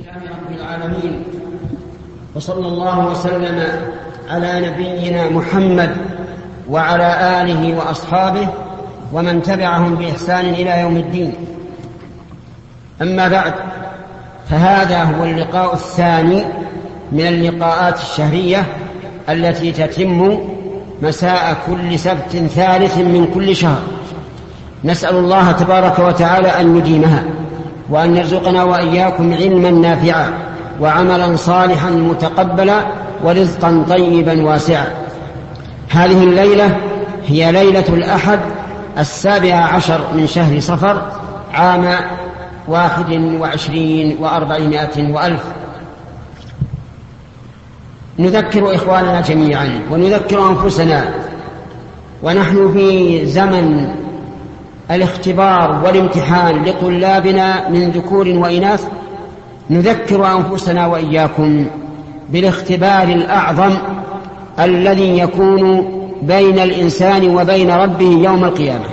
لله رب العالمين، وصلى الله وسلم على نبينا محمد وعلى آله وأصحابه ومن تبعهم بإحسان إلى يوم الدين. أما بعد، فهذا هو اللقاء الثاني من اللقاءات الشهرية التي تتم مساء كل سبت ثالث من كل شهر. نسأل الله تبارك وتعالى أن يديمها، وأن يرزقنا وإياكم علما نافعا وعملا صالحا متقبلا ورزقا طيبا واسعا. هذه الليلة هي ليلة الأحد 17 من شهر صفر عام 21 و400 وألف. نذكر إخواننا جميعا ونذكر أنفسنا، ونحن في زمن الاختبار والامتحان لطلابنا من ذكور وإناث، نذكر أنفسنا وإياكم بالاختبار الأعظم الذي يكون بين الإنسان وبين ربه يوم القيامة.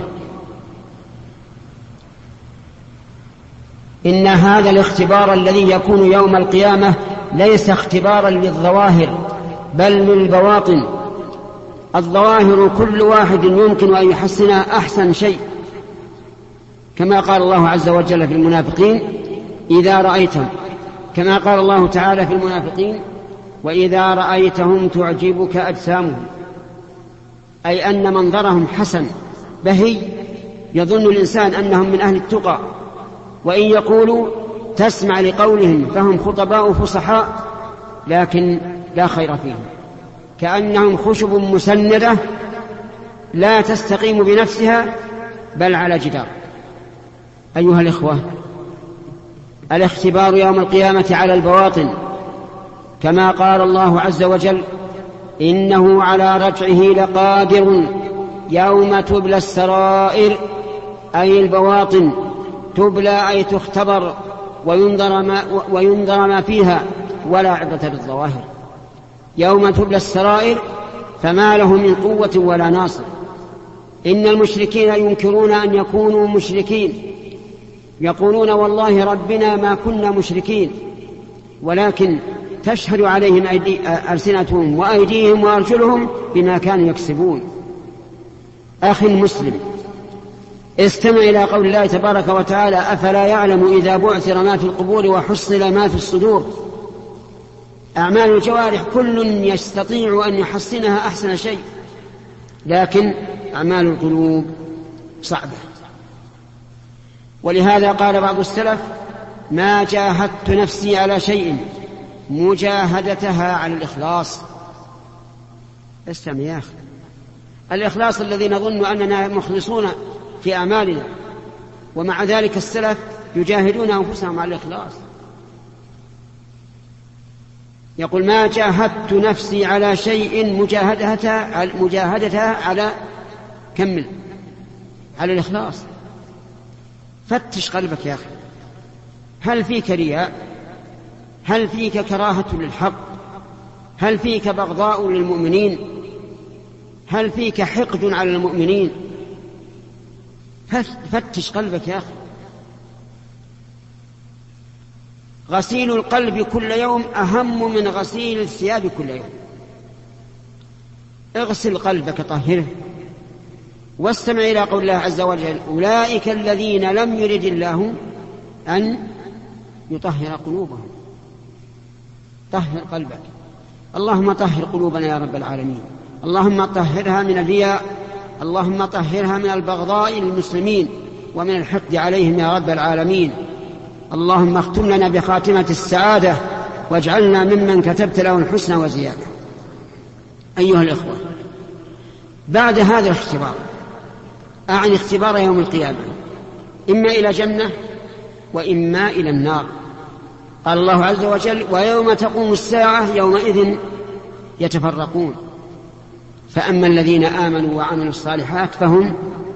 إن هذا الاختبار الذي يكون يوم القيامة ليس اختبارا للظواهر بل للبواطن. الظواهر كل واحد يمكن أن يحسنها أحسن شيء، كما قال الله عز وجل في المنافقين إذا رأيتهم، كما قال الله تعالى في المنافقين وإذا رأيتهم تعجبك أجسامهم، أي أن منظرهم حسن بهي، يظن الإنسان أنهم من أهل التقى، وإن يقولوا تسمع لقولهم فهم خطباء فصحاء لكن لا خير فيهم، كأنهم خشب مسندة لا تستقيم بنفسها بل على جدار. أيها الإخوة، الاختبار يوم القيامة على البواطن، كما قال الله عز وجل إنه على رجعه لقادر يوم تبلى السرائر، أي البواطن تبلى أي تختبر وينظر ما فيها، ولا عبرة بالظواهر. يوم تبلى السرائر فما له من قوة ولا ناصر. إن المشركين ينكرون أن يكونوا مشركين، يقولون والله ربنا ما كنا مشركين، ولكن تشهد عليهم ألسنتهم وأيديهم وأرجلهم بما كانوا يكسبون. أخي المسلم، استمع إلى قول الله تبارك وتعالى أفلا يعلم إذا بعثر ما في القبور وحصل ما في الصدور. أعمال الجوارح كل يستطيع أن يحسنها أحسن شيء، لكن أعمال القلوب صعبة. ولهذا قال بعض السلف ما جاهدت نفسي على شيء مجاهدتها على الإخلاص. استمع يا أخي، الإخلاص الذي نظن أننا مخلصون في أعمالنا، ومع ذلك السلف يجاهدون أنفسهم على الإخلاص. يقول ما جاهدت نفسي على شيء مجاهدتها على كمل على الإخلاص. فتش قلبك يا أخي، هل فيك رياء؟ هل فيك كراهة للحق؟ هل فيك بغضاء للمؤمنين؟ هل فيك حقد على المؤمنين؟ فتش قلبك يا أخي. غسيل القلب كل يوم أهم من غسيل الثياب كل يوم. اغسل قلبك طهره، واستمع إلى قول الله عز وجل أولئك الذين لم يرد الله أن يطهر قلوبهم. طهر قلبك، اللهم طهر قلوبنا يا رب العالمين. اللهم طهرها من الرياء، اللهم طهرها من البغضاء للمسلمين ومن الحقد عليهم يا رب العالمين. اللهم اختم لنا بخاتمة السعادة واجعلنا ممن كتبت له الحسنى وزيادة. أيها الإخوة، بعد هذا الاختبار، أعني اختبار يوم القيامة، إما إلى جنة وإما إلى النار. قال الله عز وجل ويوم تقوم الساعة يومئذ يتفرقون، فأما الذين آمنوا وعملوا الصالحات فهم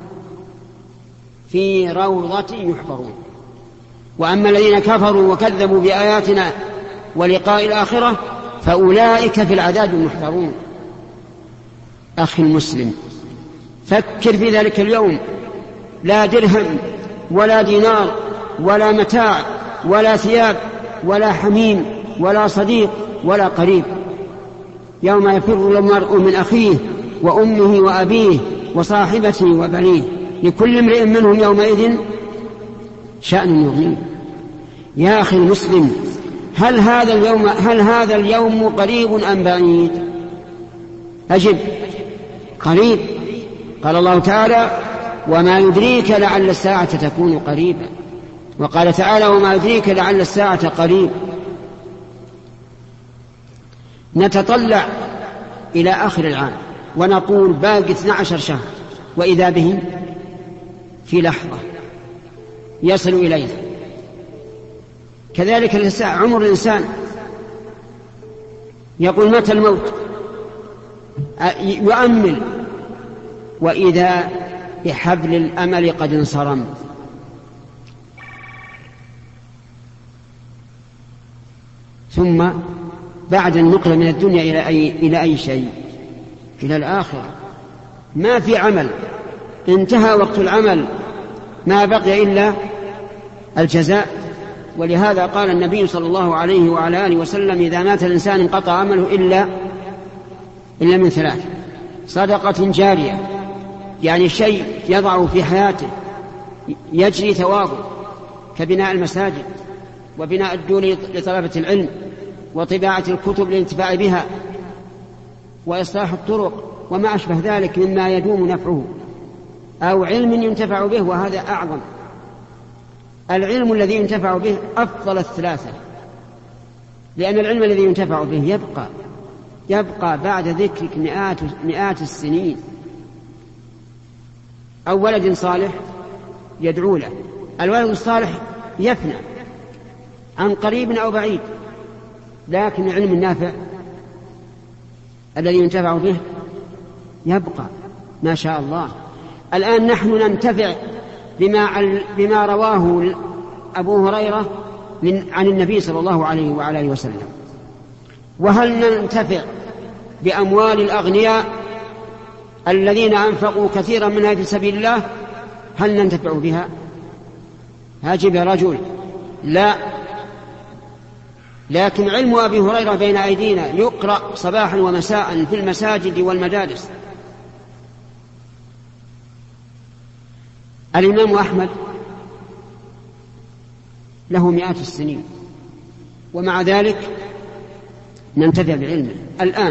في روضة يحبرون، وأما الذين كفروا وكذبوا بآياتنا ولقاء الآخرة فأولئك في العذاب محضرون. أخي المسلم، فكر في ذلك اليوم، لا درهم ولا دينار ولا متاع ولا ثياب ولا حميم ولا صديق ولا قريب. يوم يفر المرء من أخيه وأمه وأبيه وصاحبته وبنيه لكل امرئ منهم يومئذ شأن يغنيه. يا أخي المسلم، هل هذا اليوم قريب أم بعيد؟ أجب، قريب. قال الله تعالى: وما يدريك لعل الساعة تكون قريبا. وقال تعالى: وما يدريك لعل الساعة قريب. نتطلع إلى آخر العام ونقول باقي 12 شهر، وإذا بهم في لحظة يصل إليه. كذلك عمر الإنسان، يقول متى الموت، يؤمل، وإذا بحبل الأمل قد انصرم. ثم بعد النقل من الدنيا إلى أي شيء؟ إلى الآخرة. ما في عمل، انتهى وقت العمل، ما بقي إلا الجزاء. ولهذا قال النبي صلى الله عليه وعلى آله وسلم: إذا مات الإنسان انقطع عمله إلا من 3: صدقة جارية، يعني شيء يضع في حياته يجري ثوابه، كبناء المساجد وبناء الدور لطلبة العلم وطباعة الكتب للانتفاع بها وإصلاح الطرق وما أشبه ذلك مما يدوم نفعه، أو علم ينتفع به، وهذا أعظم. العلم الذي ينتفع به أفضل الثلاثة، لأن العلم الذي ينتفع به يبقى بعد ذكرك مئات السنين. أو ولد صالح يدعو له. الولد الصالح يفنى عن قريب أو بعيد، لكن العلم النافع الذي ينتفع به يبقى ما شاء الله. الآن نحن ننتفع بما رواه أبو هريرة عن النبي صلى الله عليه وعلى آله وسلم. وهل ننتفع بأموال الأغنياء الذين أنفقوا كثيرا منها في سبيل الله؟ هل ننتفع بها؟ هاجب يا رجل، لا. لكن علم أبي هريرة بين أيدينا، يقرأ صباحا ومساء في المساجد والمدارس. الإمام أحمد له مئات السنين، ومع ذلك ننتفع بعلمه. الآن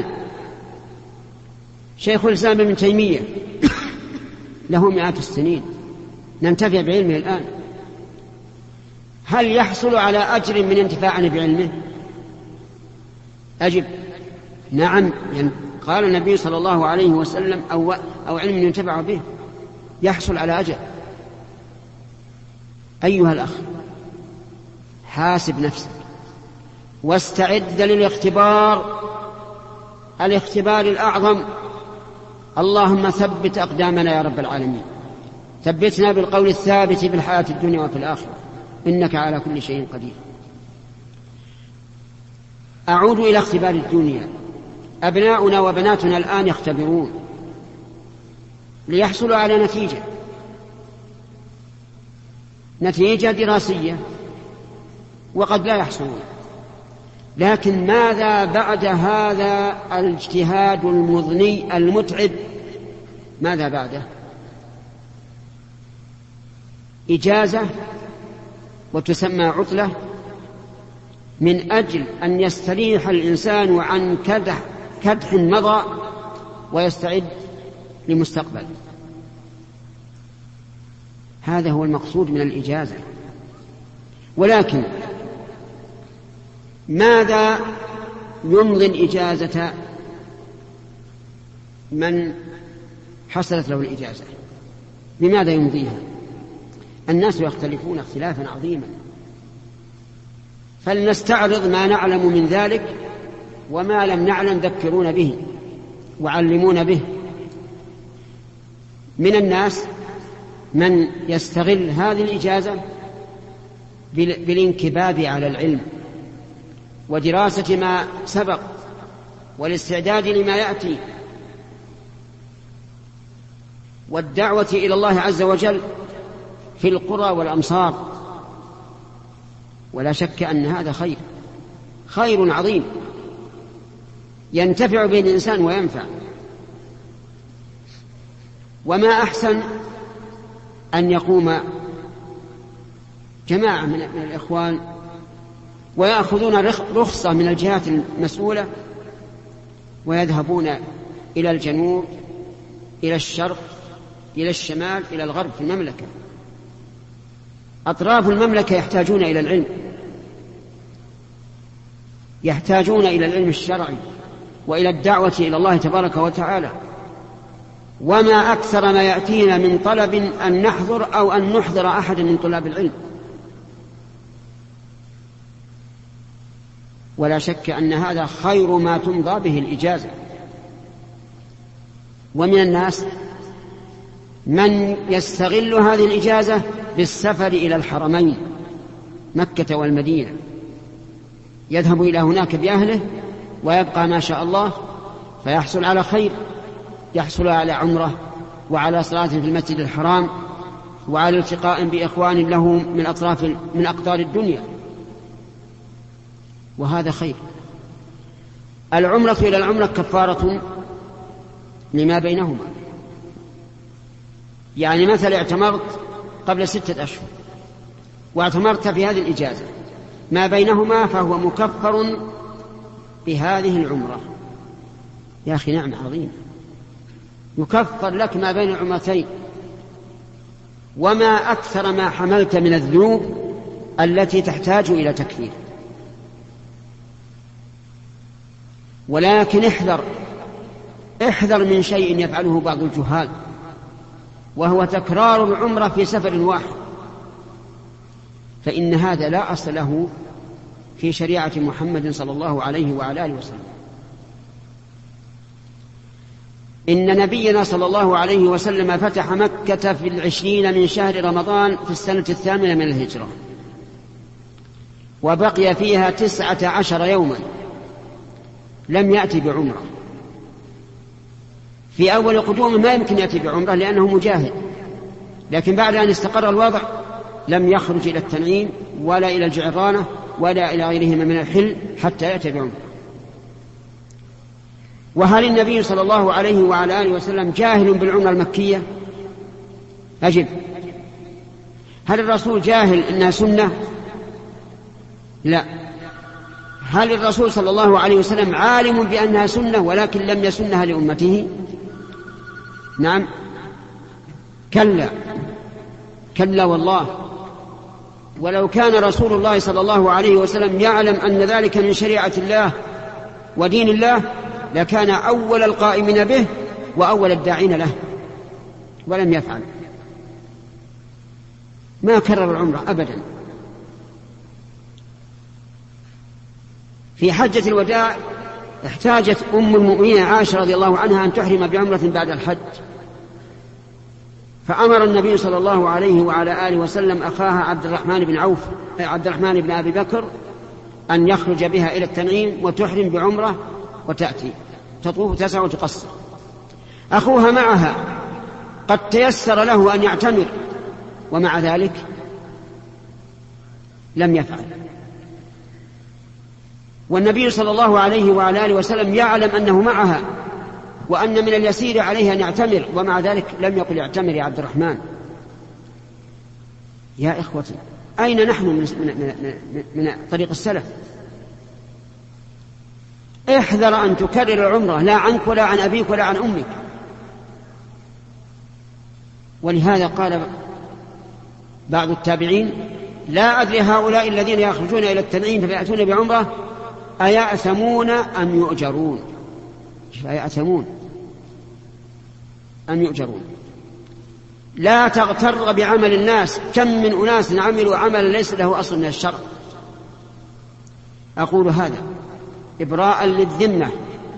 شيخ الإسلام ابن تيمية له مئات السنين، ننتفع بعلمه الآن. هل يحصل على أجر من انتفاعنا بعلمه؟ أجب، نعم. قال النبي صلى الله عليه وسلم: أو علم ينتفع به، يحصل على أجر. أيها الأخ، حاسب نفسك واستعد للاختبار الأعظم. اللهم ثبت أقدامنا يا رب العالمين، ثبتنا بالقول الثابت في الحياة الدنيا وفي الآخرة، إنك على كل شيء قدير. أعود إلى اختبار الدنيا. أبناؤنا وبناتنا الآن يختبرون ليحصلوا على نتيجة دراسية، وقد لا يحصلون. لكن ماذا بعد هذا الاجتهاد المضني المتعب؟ ماذا بعده؟ إجازة، وتسمى عطلة، من أجل أن يستريح الإنسان عن كدح مضى ويستعد لمستقبل. هذا هو المقصود من الإجازة. ولكن ماذا يمضي الإجازة من حصلت له الإجازة؟ بماذا يمضيها؟ الناس يختلفون اختلافا عظيما، فلنستعرض ما نعلم من ذلك، وما لم نعلم ذكرون به وعلمون به. من الناس من يستغل هذه الإجازة بالانكباب على العلم ودراسة ما سبق والاستعداد لما يأتي والدعوة إلى الله عز وجل في القرى والأمصار، ولا شك أن هذا خير عظيم ينتفع به الإنسان وينفع. وما أحسن أن يقوم جماعة من الإخوان ويأخذون رخصة من الجهات المسؤولة ويذهبون إلى الجنوب، إلى الشرق، إلى الشمال، إلى الغرب في المملكة. أطراف المملكة يحتاجون إلى العلم، يحتاجون إلى العلم الشرعي وإلى الدعوة إلى الله تبارك وتعالى. وما أكثر ما يأتينا من طلب أن نحضر أو أن نحضر أحد من طلاب العلم. ولا شك أن هذا خير ما تمضى به الإجازة. ومن الناس من يستغل هذه الإجازة بالسفر إلى الحرمين مكة والمدينة، يذهب إلى هناك بأهله ويبقى ما شاء الله، فيحصل على خير، يحصل على عمرة وعلى صلاة في المسجد الحرام وعلى التقاء بإخوان له من أقطار الدنيا، وهذا خير. العمرة إلى العمرة كفارة لما بينهما. يعني مثلا اعتمرت قبل 6 أشهر واعتمرت في هذه الإجازة، ما بينهما فهو مكفر بهذه العمرة. يا أخي نعمة عظيمة، يكفر لك ما بين العمرتين. وما أكثر ما حملت من الذنوب التي تحتاج إلى تكفير. ولكن احذر من شيء يفعله بعض الجهال، وهو تكرار العمرة في سفر واحد، فإن هذا لا أصل له في شريعة محمد صلى الله عليه وعلى آله وسلم. إن نبينا صلى الله عليه وسلم فتح مكة في 20 من شهر رمضان في السنة 8 من الهجرة، وبقي فيها 19 يوما لم يأتي بعمرة. في أول قدومه ما يمكن يأتي بعمرة لأنه مجاهد، لكن بعد أن استقر الوضع لم يخرج إلى التنعيم ولا إلى الجعرانة ولا إلى غيرهما من الحل حتى يأتي بعمرة. وهل النبي صلى الله عليه وعلى آله وسلم جاهل بالعمرة المكية؟ أجب. هل الرسول جاهل أنها سنة؟ لا. هل الرسول صلى الله عليه وسلم عالم بأنها سنة ولكن لم يسنها لأمته؟ نعم. كلا والله. ولو كان رسول الله صلى الله عليه وسلم يعلم أن ذلك من شريعة الله ودين الله لكان أول القائمين به وأول الداعين له، ولم يفعل، ما كرر العمرة أبدا. في حجة الوداع احتاجت أم المؤمنين عائشة رضي الله عنها أن تحرم بعمرة بعد الحج، فأمر النبي صلى الله عليه وعلى آله وسلم أخاها عبد الرحمن بن أبي بكر أن يخرج بها إلى التنعيم وتحرم بعمرة وتأتي تطوف 9 وتقصر. أخوها معها قد تيسر له أن يعتمر، ومع ذلك لم يفعل. والنبي صلى الله عليه وعلى آله وسلم يعلم أنه معها وأن من اليسير عليه أن يعتمر، ومع ذلك لم يقل اعتمر يا عبد الرحمن. يا إخوتي، أين نحن من طريق السلف؟ احذر أن تكرر العمرة، لا عنك ولا عن أبيك ولا عن أمك. ولهذا قال بعض التابعين: لا أدري هؤلاء الذين يخرجون إلى التنعيم فيأتون بعمرة أيأثمون أم يؤجرون؟ أيأثمون أم يؤجرون؟ لا تغتر بعمل الناس، كم من أناس عملوا عملا ليس له أصل من الشرع. أقول هذا إبراء للذمة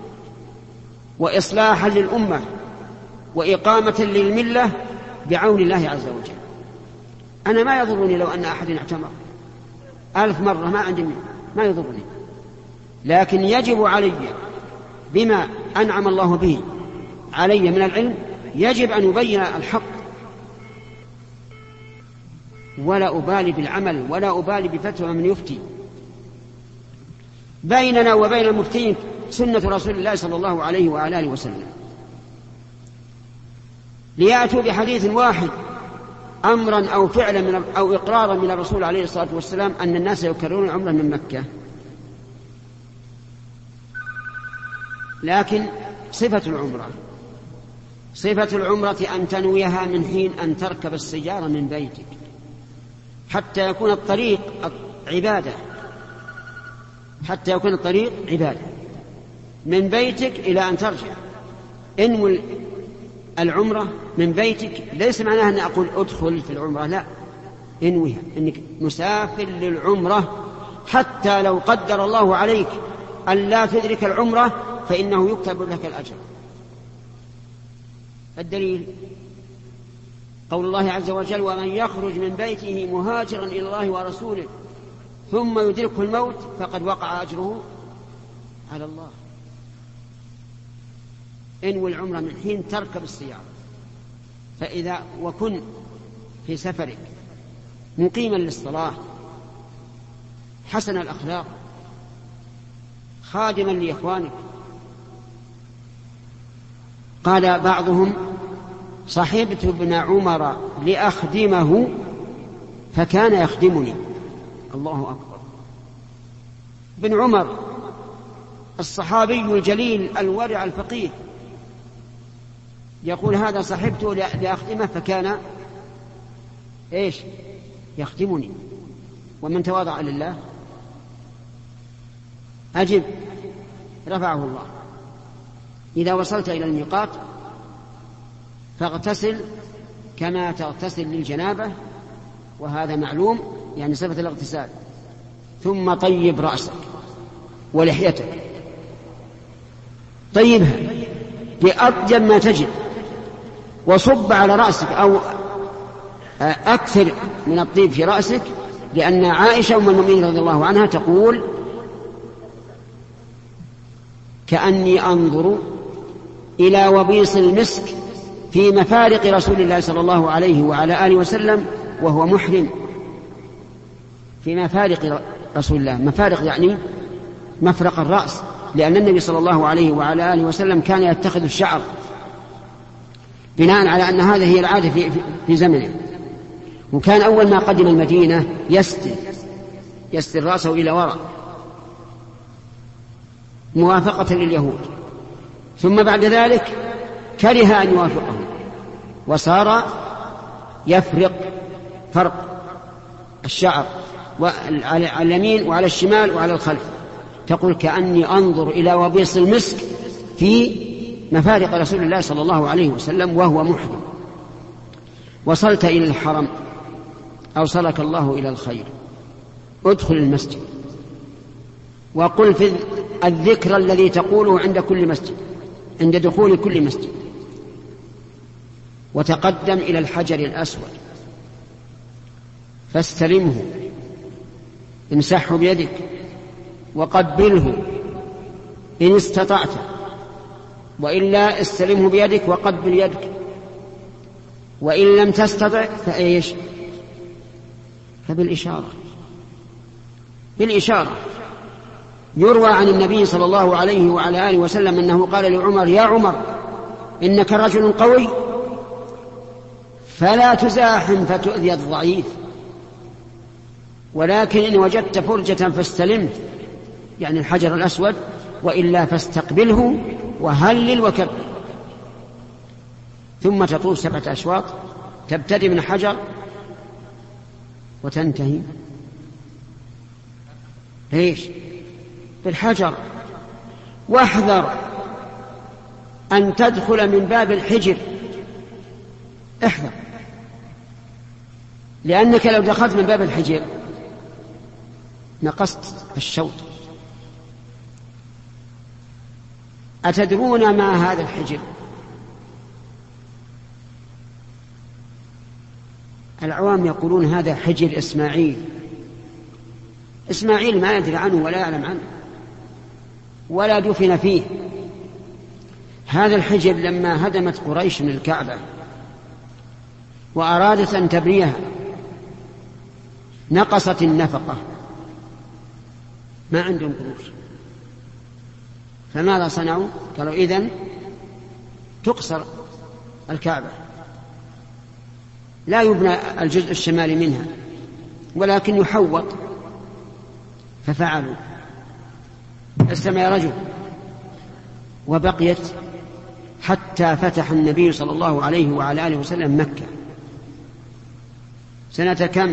وإصلاحا للأمة وإقامة للملة بعون الله عز وجل. أنا ما يضرني لو أن أحد اعتمر 1000 مرة، ما عندي، ما يضرني، لكن يجب علي بما أنعم الله به علي من العلم، يجب أن يبين الحق. ولا أبالي بالعمل ولا أبالي بفتوى من يفتي. بيننا وبين المفتين سنة رسول الله صلى الله عليه وعلى آله وسلم، ليأتوا بحديث واحد أمرا أو فعلا أو إقرارا من الرسول عليه الصلاة والسلام أن الناس يكررون عمرا من مكة. لكن صفة العمرة أن تنويها من حين أن تركب السيارة من بيتك، حتى يكون الطريق عبادة، من بيتك إلى أن ترجع. انوي العمرة من بيتك، ليس معناها أن أقول أدخل في العمرة، لا، انويها أنك مسافر للعمرة، حتى لو قدر الله عليك أن لا تدرك العمرة فإنه يكتب لك الأجر. الدليل قول الله عز وجل: ومن يخرج من بيته مهاجرا إلى الله ورسوله ثم يدركه الموت فقد وقع أجره على الله. انوي العمرة من حين تركب السيارة. فإذا وكن في سفرك مقيما للصلاة، حسن الأخلاق، خادما لإخوانك. قال بعضهم: صحبت ابن عمر لأخدمه فكان يخدمني. الله أكبر. ابن عمر الصحابي الجليل الورع الفقيه يقول: هذا صحبته لأخدمه فكان يخدمني. ومن تواضع لله أجب رفعه الله. إذا وصلت إلى الميقات فاغتسل كما تغتسل للجنابة، وهذا معلوم يعني صفة الاغتسال. ثم طيب رأسك ولحيتك، طيبها بأطيب ما تجد، وصب على رأسك أو أكثر من الطيب في رأسك، لأن عائشة أم المؤمنين رضي الله عنها تقول: كأني أنظر إلى وبيص المسك في مفارق رسول الله صلى الله عليه وعلى آله وسلم وهو محرم. في مفارق رسول الله، مفارق يعني مفرق الرأس، لأن النبي صلى الله عليه وعلى آله وسلم كان يتخذ الشعر بناء على أن هذه هي العادة في زمنه. وكان أول ما قدم المدينة يستر رأسه إلى وراء موافقة لليهود، ثم بعد ذلك كره أن يوافقهم وصار يفرق فرق الشعر على اليمين وعلى الشمال وعلى الخلف. تقول: كأني أنظر إلى وبيص المسك في مفارق رسول الله صلى الله عليه وسلم وهو محرم. وصلت إلى الحرم أوصلك الله إلى الخير. ادخل المسجد وقل في الذكر الذي تقوله عند كل مسجد، عند دخول كل مسجد، وتقدم إلى الحجر الأسود فاستلمه، امسحه بيدك وقبله إن استطعت، وإلا استلمه بيدك وقبل يدك، وإن لم تستطع فبالإشارة. يروى عن النبي صلى الله عليه وعلى آله وسلم أنه قال لعمر: يا عمر، إنك رجل قوي فلا تزاحم فتؤذي الضعيف، ولكن إن وجدت فرجة فاستلمت، يعني الحجر الأسود، وإلا فاستقبله وهلل وكبر. ثم تطوف 7 أشواط، تبتدي من حجر وتنتهي بالحجر. واحذر أن تدخل من باب الحجر، احذر، لأنك لو دخلت من باب الحجر نقصت الشوط. أتدرون ما هذا الحجر؟ العوام يقولون هذا حجر إسماعيل ما يدري عنه ولا يعلم عنه ولا دفن فيه. هذا الحجر لما هدمت قريش من الكعبة وأرادت أن تبنيها نقصت النفقة، ما عندهم قروش، فماذا صنعوا؟ قالوا إذن تقصر الكعبة، لا يبنى الجزء الشمالي منها ولكن يحوط. ففعلوا. استمع يا رجل. وبقيت حتى فتح النبي صلى الله عليه وعلى آله وسلم مكة سنة كم؟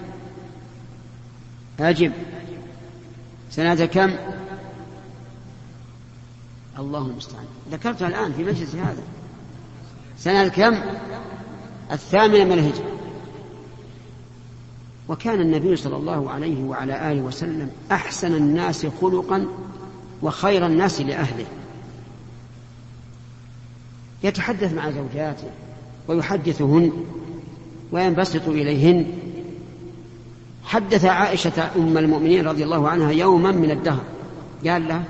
أجب. سنة كم؟ الله المستعان، ذكرتها الآن في مجلس هذا. سنة كم؟ 8 من الهجرة. وكان النبي صلى الله عليه وعلى آله وسلم أحسن الناس خلقا وخير الناس لأهله، يتحدث مع زوجاته ويحدثهن وينبسط إليهن. حدث عائشة أم المؤمنين رضي الله عنها يوما من الدهر قال لها: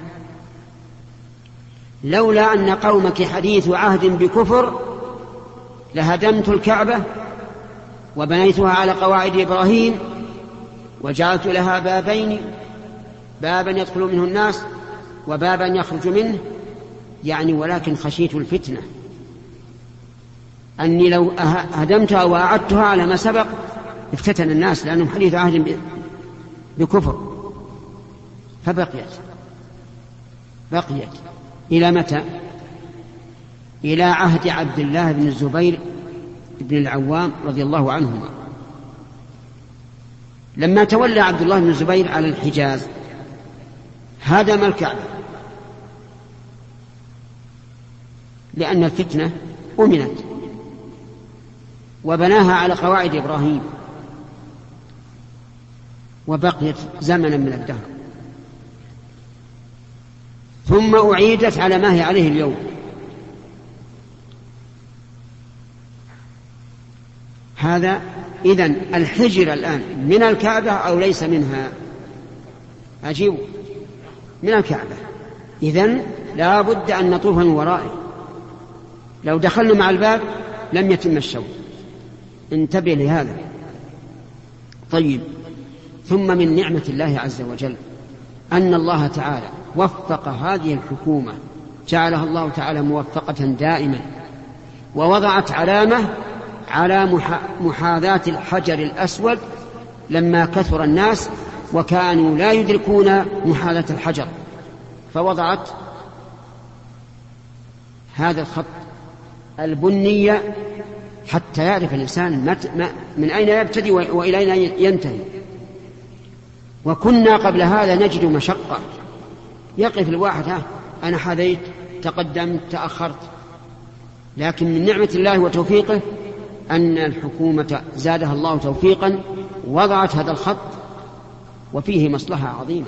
لولا أن قومك حديث عهد بكفر لهدمت الكعبة وبنيتها على قواعد إبراهيم وجعلت لها بابين، بابا يدخل منه الناس وبابا يخرج منه، يعني ولكن خشيت الفتنة، أني لو هدمتها وأعدتها على ما سبق افتتن الناس لأنهم حديث عهد بكفر. فبقيت إلى متى؟ إلى عهد عبد الله بن الزبير بن العوام رضي الله عنهما. لما تولى عبد الله بن الزبير على الحجاز هدم الكعبة، لأن الفتنة أمنت، وبناها على قواعد إبراهيم، وبقيت زمنا من الدهر، ثم أعيدت على ما هي عليه اليوم. هذا إذن الحجر الآن من الكعبة أو ليس منها؟ أجيب: من الكعبة. إذن لا بد أن نطوف من ورائه، لو دخلنا مع الباب لم يتم الشوط. انتبه لهذا. طيب، ثم من نعمة الله عز وجل أن الله تعالى وفق هذه الحكومة، جعلها الله تعالى موفقة دائما، ووضعت علامة على محاذاة الحجر الأسود لما كثر الناس وكانوا لا يدركون محاذاة الحجر، فوضعت هذا الخط البنية حتى يعرف الإنسان من أين يبتدي وإلى أين ينتهي. وكنا قبل هذا نجد مشقة، يقف الواحد: أنا حذيت، تقدمت، تأخرت. لكن من نعمة الله وتوفيقه أن الحكومة زادها الله توفيقا، وضعت هذا الخط وفيه مصلحة عظيمة.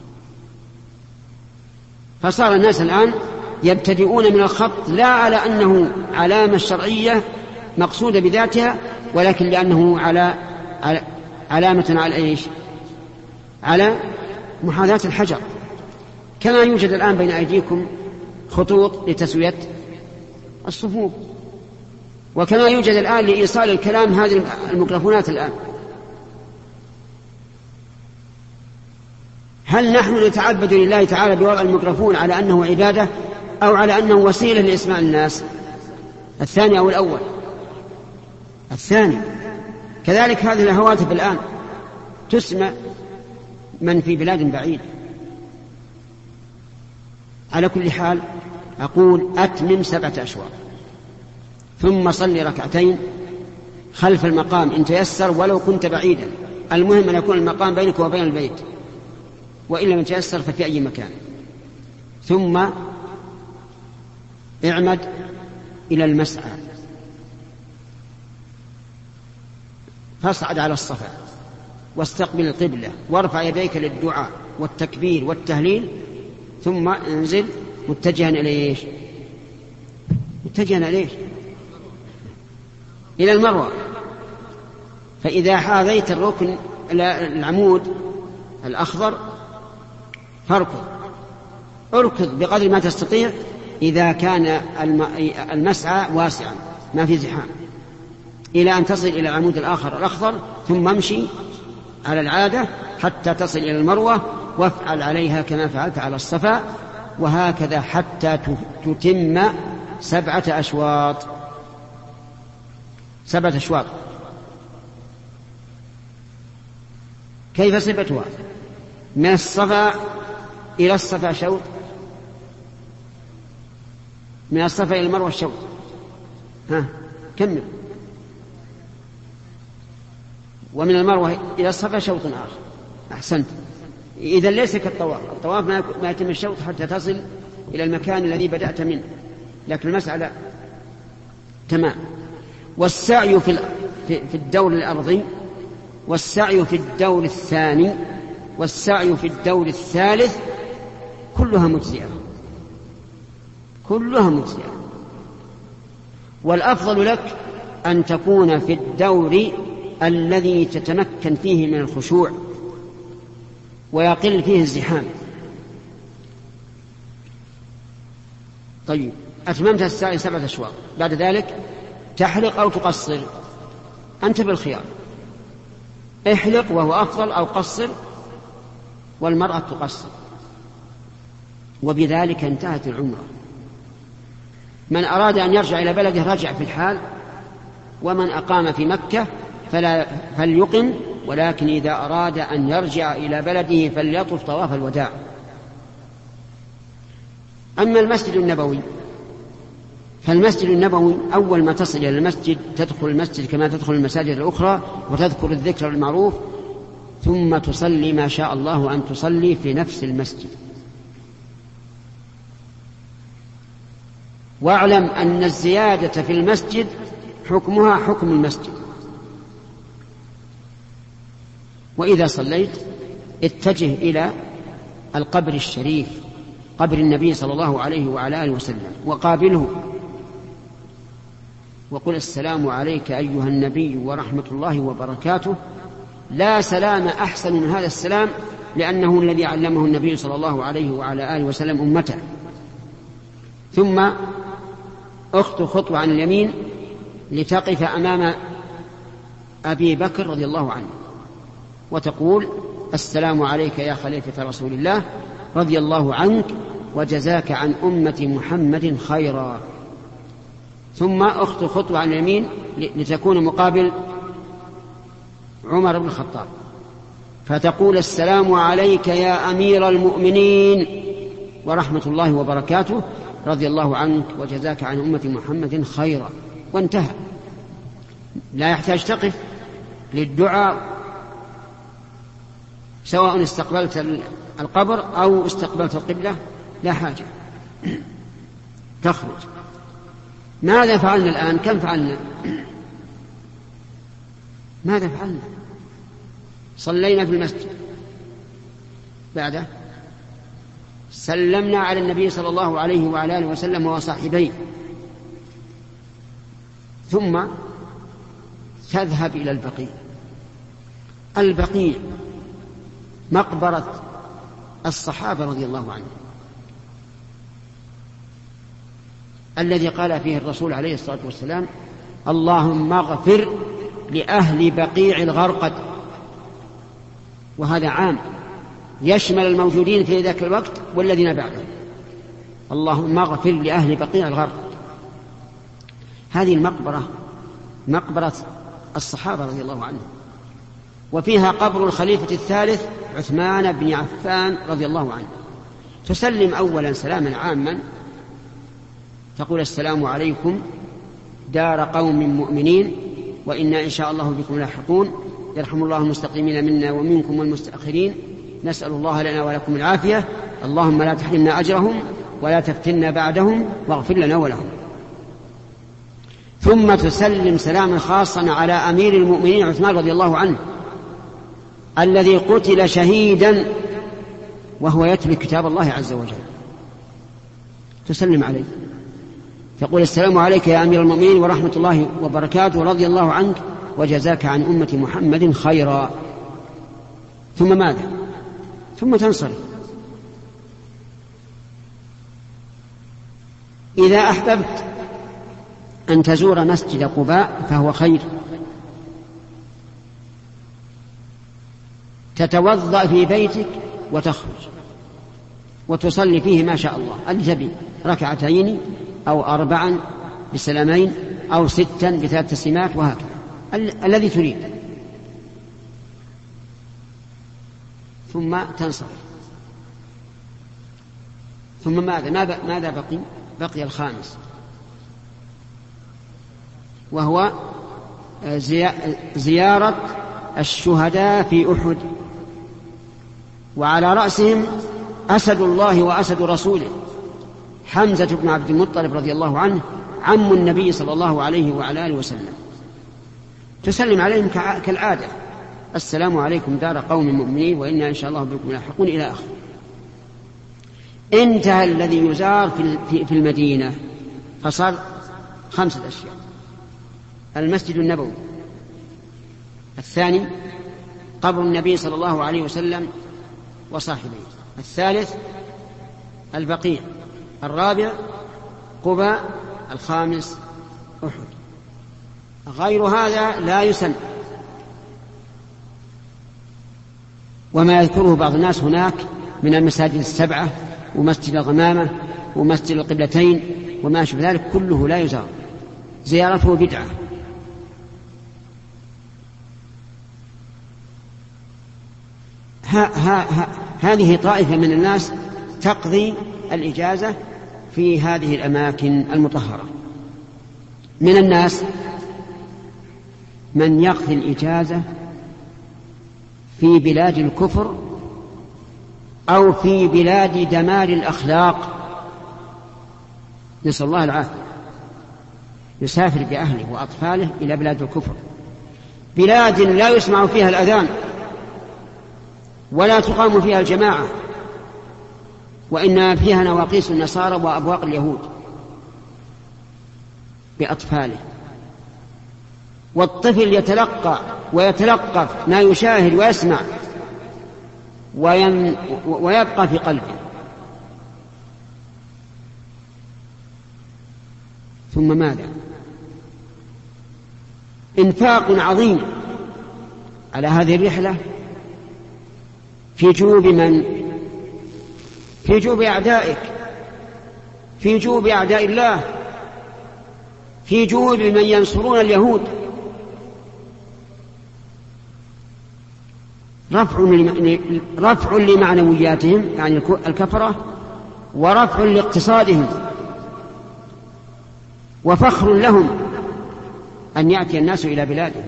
فصار الناس الآن يبتدئون من الخط لا على أنه علامة شرعية مقصودة بذاتها، ولكن لأنه علامة على إيش؟ على محاذاة الحجر، كما يوجد الآن بين أيديكم خطوط لتسوية الصفوف، وكما يوجد الآن لإيصال الكلام هذه الميكروفونات الآن. هل نحن نتعبد لله تعالى بوضع الميكروفون على أنه عبادة أو على أنه وسيلة لإسماع الناس؟ الثاني أو الأول؟ الثاني. كذلك هذه الهواتف الآن تسمع من في بلاد بعيد. على كل حال أقول: أتمم 7 أشواط، ثم صلي 2 ركعتين خلف المقام إن تيسر ولو كنت بعيدا، المهم أن يكون المقام بينك وبين البيت، وإن لم يتيسر ففي أي مكان. ثم اعمد إلى المسعى، فاصعد على الصفا واستقبل القبلة وارفع يديك للدعاء والتكبير والتهليل، ثم انزل متجها إلى إلى المروة. فإذا حاذيت الركن العمود الأخضر اركض بقدر ما تستطيع إذا كان المسعى واسعا ما في زحام، إلى أن تصل إلى العمود الآخر الأخضر، ثم امشي على العادة حتى تصل إلى المروة، وافعل عليها كما فعلت على الصفا، وهكذا حتى تتم 7 أشواط. 7 أشواط. كيف صفتها؟ من الصفا إلى الصفا شوط، من الصفا إلى المروة شوط. كمل. ومن المروة إلى الصفا شوط آخر. أحسنت. إذا ليس كالطواف. الطواف ما يتم الشوط حتى تصل إلى المكان الذي بدأت منه، لكن المسألة تمام. والسعي في الدور الأرضي، والسعي في الدور الثاني، والسعي في الدور الثالث، كلها مجزئة، كلها مجزئة. والأفضل لك أن تكون في الدور الذي تتمكن فيه من الخشوع ويقل فيه الزحام. طيب، أتممت السعي 7 أشواط، بعد ذلك تحلق أو تقصر، أنت بالخيار. احلق وهو أفضل، أو قصر، والمرأة تقصر. وبذلك انتهت العمرة. من أراد أن يرجع إلى بلده رجع في الحال، ومن أقام في مكة فليقم، ولكن إذا أراد أن يرجع إلى بلده فليطف طواف الوداع. أما المسجد النبوي، فالمسجد النبوي أول ما تصل إلى المسجد تدخل المسجد كما تدخل المساجد الأخرى، وتذكر الذكر المعروف، ثم تصلي ما شاء الله أن تصلي في نفس المسجد. واعلم أن الزيادة في المسجد حكمها حكم المسجد. وإذا صليت اتجه إلى القبر الشريف، قبر النبي صلى الله عليه وعلى آله وسلم، وقابله وقل: السلام عليك أيها النبي ورحمة الله وبركاته. لا سلام أحسن من هذا السلام، لأنه الذي علمه النبي صلى الله عليه وعلى آله وسلم أمته. ثم أخطو خطوة عن اليمين لتقف أمام أبي بكر رضي الله عنه، وتقول: السلام عليك يا خليفة رسول الله، رضي الله عنك وجزاك عن أمة محمد خيرا. ثم أخطو خطوة عن اليمين لتكون مقابل عمر بن الخطاب، فتقول: السلام عليك يا أمير المؤمنين ورحمة الله وبركاته، رضي الله عنك وجزاك عن أمة محمد خيرا. وانتهى. لا يحتاج تقف للدعاء، سواء استقبلت القبر أو استقبلت القبلة، لا حاجة. تخرج. ماذا فعلنا الآن؟ كم فعلنا؟ ماذا فعلنا؟ صلينا في المسجد، بعده سلمنا على النبي صلى الله عليه وعلى آله وسلم وصاحبيه، ثم تذهب إلى البقيع. البقيع مقبرة الصحابة رضي الله عنهم، الذي قال فيه الرسول عليه الصلاة والسلام: اللهم اغفر لأهل بقيع الغرقد. وهذا عام يشمل الموجودين في ذاك الوقت والذين بعده. اللهم اغفر لأهل بقيع الغرقد. هذه المقبرة مقبرة الصحابة رضي الله عنهم، وفيها قبر الخليفة الثالث عثمان بن عفان رضي الله عنه. تسلم أولا سلاما عاما، تقول: السلام عليكم دار قوم مؤمنين، وإنا إن شاء الله بكم لاحقون، يرحم الله المستقيمين منا ومنكم والمستأخرين، نسأل الله لنا ولكم العافية، اللهم لا تحرمنا أجرهم ولا تفتنا بعدهم، واغفر لنا ولهم. ثم تسلم سلاما خاصا على أمير المؤمنين عثمان رضي الله عنه، الذي قتل شهيدا وهو يتلو كتاب الله عز وجل. تسلم عليه، تقول: السلام عليك يا أمير المؤمنين ورحمة الله وبركاته، رضي الله عنك وجزاك عن أمة محمد خيرا. ثم ماذا؟ ثم تنصرف. إذا أحببت أن تزور مسجد قباء فهو خير، تتوضأ في بيتك وتخرج وتصلي فيه ما شاء الله الجبي 2 أو 4 بسلامين أو 6 ب3 تسليمات وهكذا الذي تريد، ثم تنصرف. ثم ماذا بقي الخامس، وهو زيارة الشهداء في أحد، وعلى رأسهم أسد الله وأسد رسوله حمزة بن عبد المطلب رضي الله عنه عم النبي صلى الله عليه وعلى آله وسلم. تسلم عليهم كالعادة: السلام عليكم دار قوم مؤمنين وإنا إن شاء الله بكم لاحقون إلى آخره. انتهى الذي يزار في المدينة، فصار 5 أشياء: المسجد النبوي، الثاني قبر النبي صلى الله عليه وسلم وصاحبيه، الثالث البقيع، الرابع قباء، الخامس أحد. غير هذا لا يسن. وما يذكره بعض الناس هناك من المساجد 7 ومسجد الغمامة ومسجد القبلتين وما أشبه ذلك كله لا يزار، زيارته بدعة. هذه طائفة من الناس تقضي الإجازة في هذه الأماكن المطهرة. من الناس من يقضي الإجازة في بلاد الكفر أو في بلاد دمار الأخلاق، نسأل الله العافية. يسافر بأهله وأطفاله إلى بلاد الكفر، بلاد لا يسمع فيها الأذان ولا تقام فيها الجماعة، وإن فيها نواقيس النصارى وأبواق اليهود، بأطفاله. والطفل يتلقى ويتلقف ما يشاهد ويسمع ويبقى في قلبه. ثم ماذا؟ إنفاق عظيم على هذه الرحلة في جوب من؟ في جوب أعدائك، في جوب أعداء الله، في جوب من ينصرون اليهود. رفع لمعنوياتهم يعني الكفرة، ورفع لاقتصادهم، وفخر لهم أن يأتي الناس إلى بلادهم.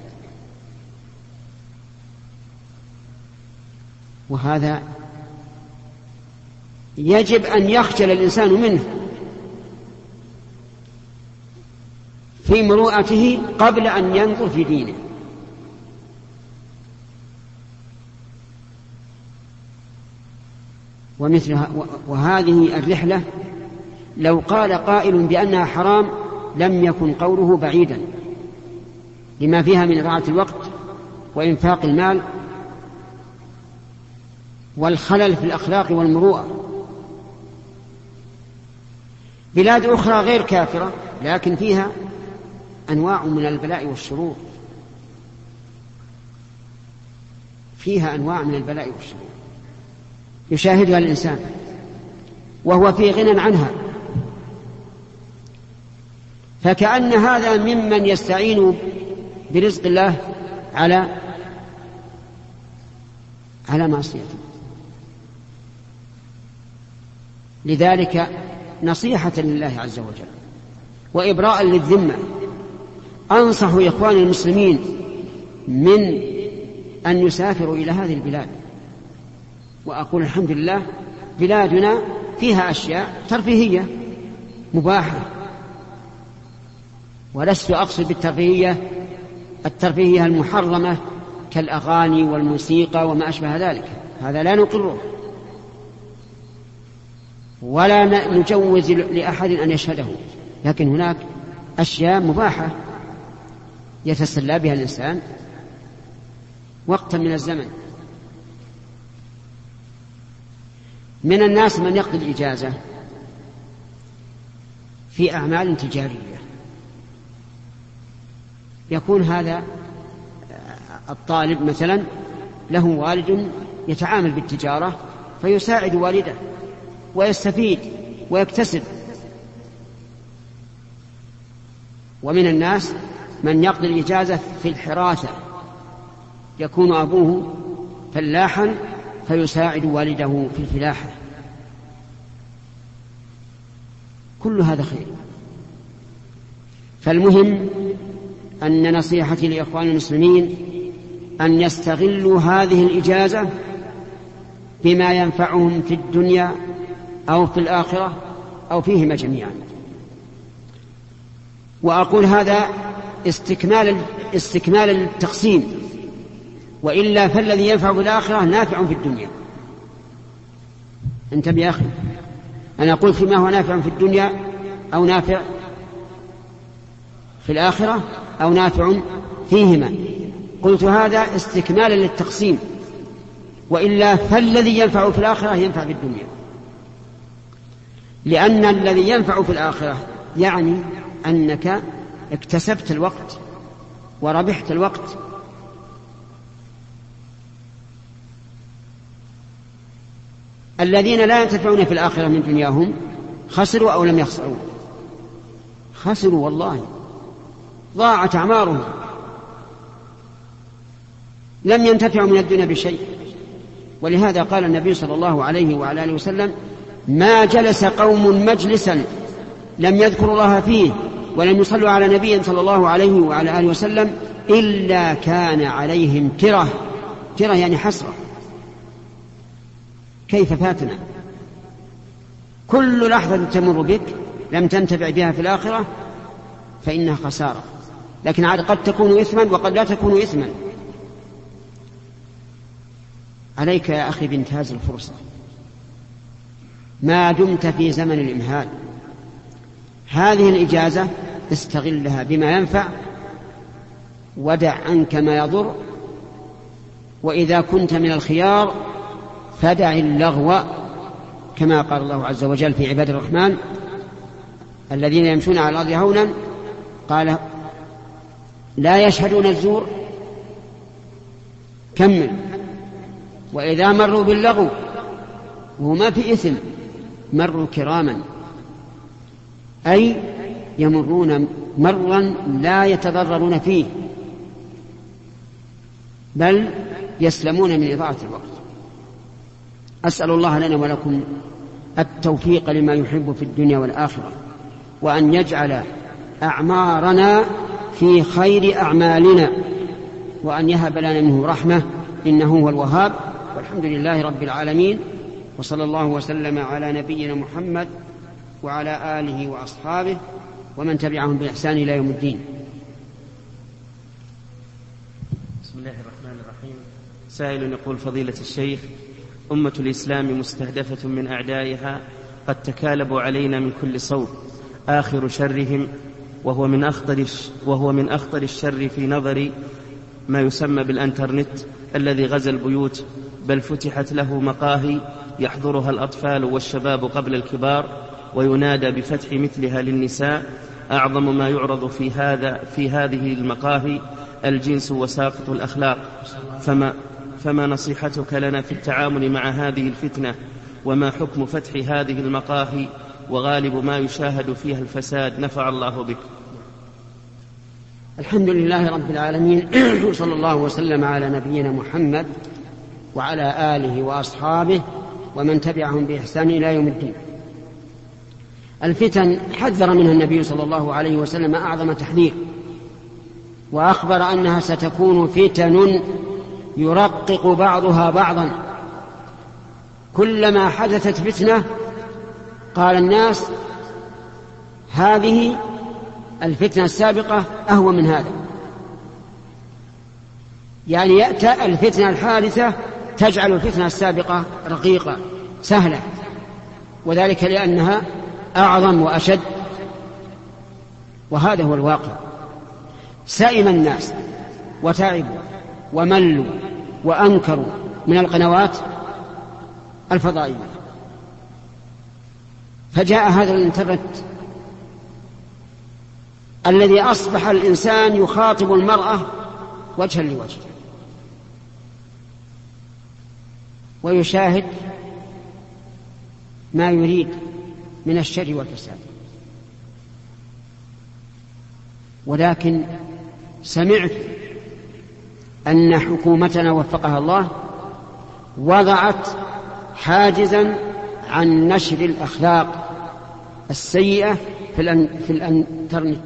وهذا يجب أن يخجل الإنسان منه في مروءته قبل أن ينظر في دينه. وهذه الرحلة لو قال قائل بأنها حرام لم يكن قوله بعيدا، لما فيها من إضاعة الوقت وإنفاق المال والخلل في الأخلاق والمروءة. بلاد أخرى غير كافرة لكن فيها أنواع من البلاء والشرور، فيها أنواع من البلاء والشرور يشاهدها الإنسان وهو في غنى عنها، فكأن هذا ممن يستعين برزق الله على معصيته. لذلك نصيحة لله عز وجل وإبراء للذمة أنصح إخوان المسلمين من أن يسافروا إلى هذه البلاد. وأقول الحمد لله بلادنا فيها أشياء ترفيهية مباحة، ولست أقصد الترفيهية المحرمة كالأغاني والموسيقى وما أشبه ذلك، هذا لا نقره ولا نجوز لأحد أن يشهده، لكن هناك أشياء مباحة يتسلى بها الإنسان وقتا من الزمن. من الناس من يقضي الإجازة في أعمال تجارية، يكون هذا الطالب مثلا له والد يتعامل بالتجارة فيساعد والده ويستفيد ويكتسب. ومن الناس من يقضي الإجازة في الحراثة، يكون أبوه فلاحا فيساعد والده في الفلاحة. كل هذا خير. فالمهم أن نصيحتي لإخوان المسلمين أن يستغلوا هذه الإجازة بما ينفعهم في الدنيا أو في الآخرة أو فيهما جميعا. وأقول هذا استكمال التقسيم، وإلا فالذي ينفع في الآخرة نافع في الدنيا. انتبه يا أخي، أنا أقول فيما هو نافع في الدنيا أو نافع في الآخرة أو نافع فيهما. قلت هذا استكمالا للتقسيم، وإلا فالذي ينفع في الآخرة ينفع في الدنيا، لأن الذي ينفع في الآخرة يعني أنك اكتسبت الوقت وربحت الوقت. الذين لا ينتفعون في الآخرة من دنياهم خسروا أو لم يخسروا؟ خسروا والله، ضاعت أعمارهم، لم ينتفعوا من الدنيا بشيء. ولهذا قال النبي صلى الله عليه وعلى آله وسلم: ما جلس قوم مجلسا لم يذكروا الله فيه ولم يصلوا على نبي صلى الله عليه وعلى آله وسلم إلا كان عليهم ترة يعني حسرة. كيف فاتنا؟ كل لحظة تمر بك لم تنتفع بها في الآخرة فإنها خسارة، لكن قد تكون إثما وقد لا تكون إثما. عليك يا أخي بانتهاز الفرصة ما دمت في زمن الإمهال. هذه الإجازة استغلها بما ينفع ودع عنك ما يضر، وإذا كنت من الخيار فدع اللغو، كما قال الله عز وجل في عباد الرحمن الذين يمشون على الأرض هونا، قال: لا يشهدون الزور، كمل، وإذا مروا باللغو وما في إثم مروا كراما، أي يمرون مرا لا يتضررون فيه بل يسلمون من إضاعة الوقت. أسأل الله لنا ولكم التوفيق لما يحب في الدنيا والآخرة، وأن يجعل أعمارنا في خير أعمالنا، وأن يهب لنا منه رحمة إنه هو الوهاب. والحمد لله رب العالمين، وصلى الله وسلم على نبينا محمد وعلى آله وأصحابه ومن تبعهم بإحسان إلى يوم الدين. بسم الله الرحمن الرحيم. سائل يقول: فضيلة الشيخ، أمة الإسلام مستهدفة من أعدائها قد تكالبوا علينا من كل صوب، آخر شرهم وهو من أخطر الشر في نظري ما يسمى بالإنترنت الذي غزا البيوت، بل فتحت له مقاهي يحضرها الأطفال والشباب قبل الكبار، وينادى بفتح مثلها للنساء. أعظم ما يعرض في هذه المقاهي الجنس وساقط الأخلاق، فما نصيحتك لنا في التعامل مع هذه الفتنة؟ وما حكم فتح هذه المقاهي وغالب ما يشاهد فيها الفساد؟ نفع الله بك. الحمد لله رب العالمين، وصلى الله وسلم على نبينا محمد وعلى آله وأصحابه ومن تبعهم بإحسان إلى يوم الدين. الفتن حذر منها النبي صلى الله عليه وسلم أعظم تحذير، وأخبر أنها ستكون فتن يرقق بعضها بعضا. كلما حدثت فتنة قال الناس: هذه الفتنة السابقة أهون من هذا، يعني يأتي الفتنة الحادثة تجعل الفتنة السابقة رقيقة سهلة، وذلك لأنها أعظم وأشد. وهذا هو الواقع. سئم الناس وتعبوا وملوا وأنكروا من القنوات الفضائية، فجاء هذا الانترنت الذي أصبح الإنسان يخاطب المرأة وجها لوجه، ويشاهد ما يريد من الشر والفساد. ولكن سمعت أن حكومتنا وفقها الله وضعت حاجزا عن نشر الأخلاق السيئة في الانترنت،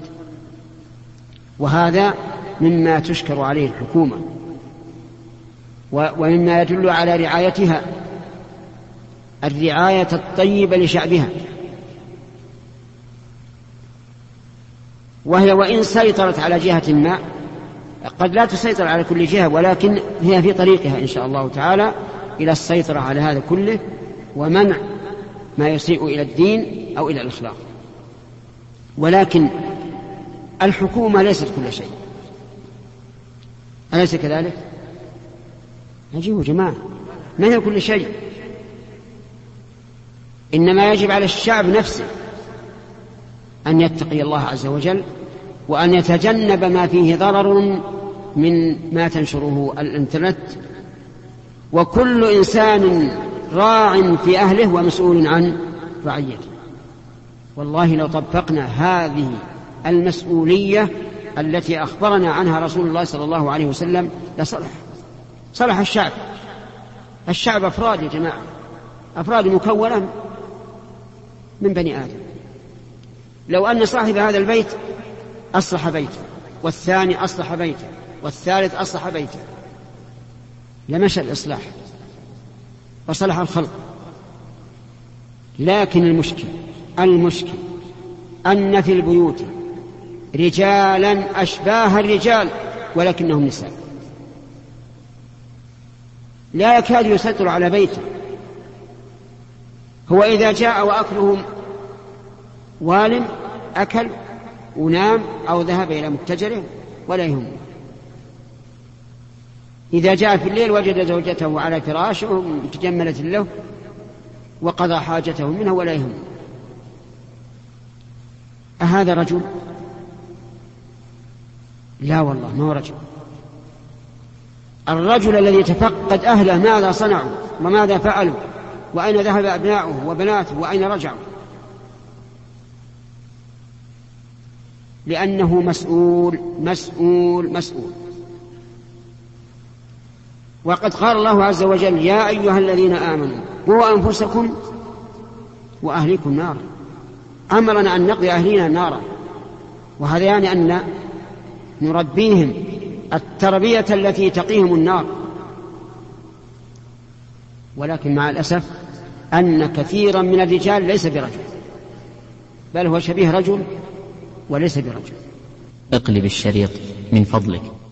وهذا مما تشكر عليه الحكومة ومما يدل على رعايتها، الرعاية الطيبة لشعبها. وهي وإن سيطرت على جهة ما، قد لا تسيطر على كل جهة، ولكن هي في طريقها إن شاء الله تعالى إلى السيطرة على هذا كله ومنع ما يسيء إلى الدين أو إلى الأخلاق. ولكن الحكومة ليست كل شيء، أليس كذلك؟ عجيب يا جماعة، ما هي كل شيء، إنما يجب على الشعب نفسه أن يتقي الله عز وجل وأن يتجنب ما فيه ضرر من ما تنشره الإنترنت. وكل إنسان راع في أهله ومسؤول عن رعيته. والله لو طبقنا هذه المسؤولية التي أخبرنا عنها رسول الله صلى الله عليه وسلم صلح الشعب. الشعب أفراد يا جماعة، أفراد مكونة من بني آدم. لو أن صاحب هذا البيت أصلح بيته، والثاني أصلح بيته، والثالث أصلح بيته، لمشى الإصلاح وصلح الخلق. لكن المشكل أن في البيوت رجالا أشباه الرجال ولكنهم نساء، لا يكاد يسيطر على بيته. هو إذا جاء وأكلهم والم أكل ونام أو ذهب إلى متجره ولا يهم. إذا جاء في الليل وجد زوجته على فراشه تجملت له وقضى حاجته منها ولا يهم. أهذا رجل؟ لا والله ما هو رجل. الرجل الذي يتفقد أهله ماذا صنعوا وماذا فعلوا وأين ذهب أبناؤه وبناته وأين رجعوا، لأنه مسؤول. وقد قال الله عز وجل: يا أيها الذين آمنوا قوا أنفسكم وأهليكم نارا. أمرنا أن نقي أهلينا نارا، وهذا يعني أن نربيهم التربية التي تقيهم النار. ولكن مع الأسف أن كثيرا من الرجال ليس برجل، بل هو شبيه رجل وليس برجل. اقلب الشريط من فضلك.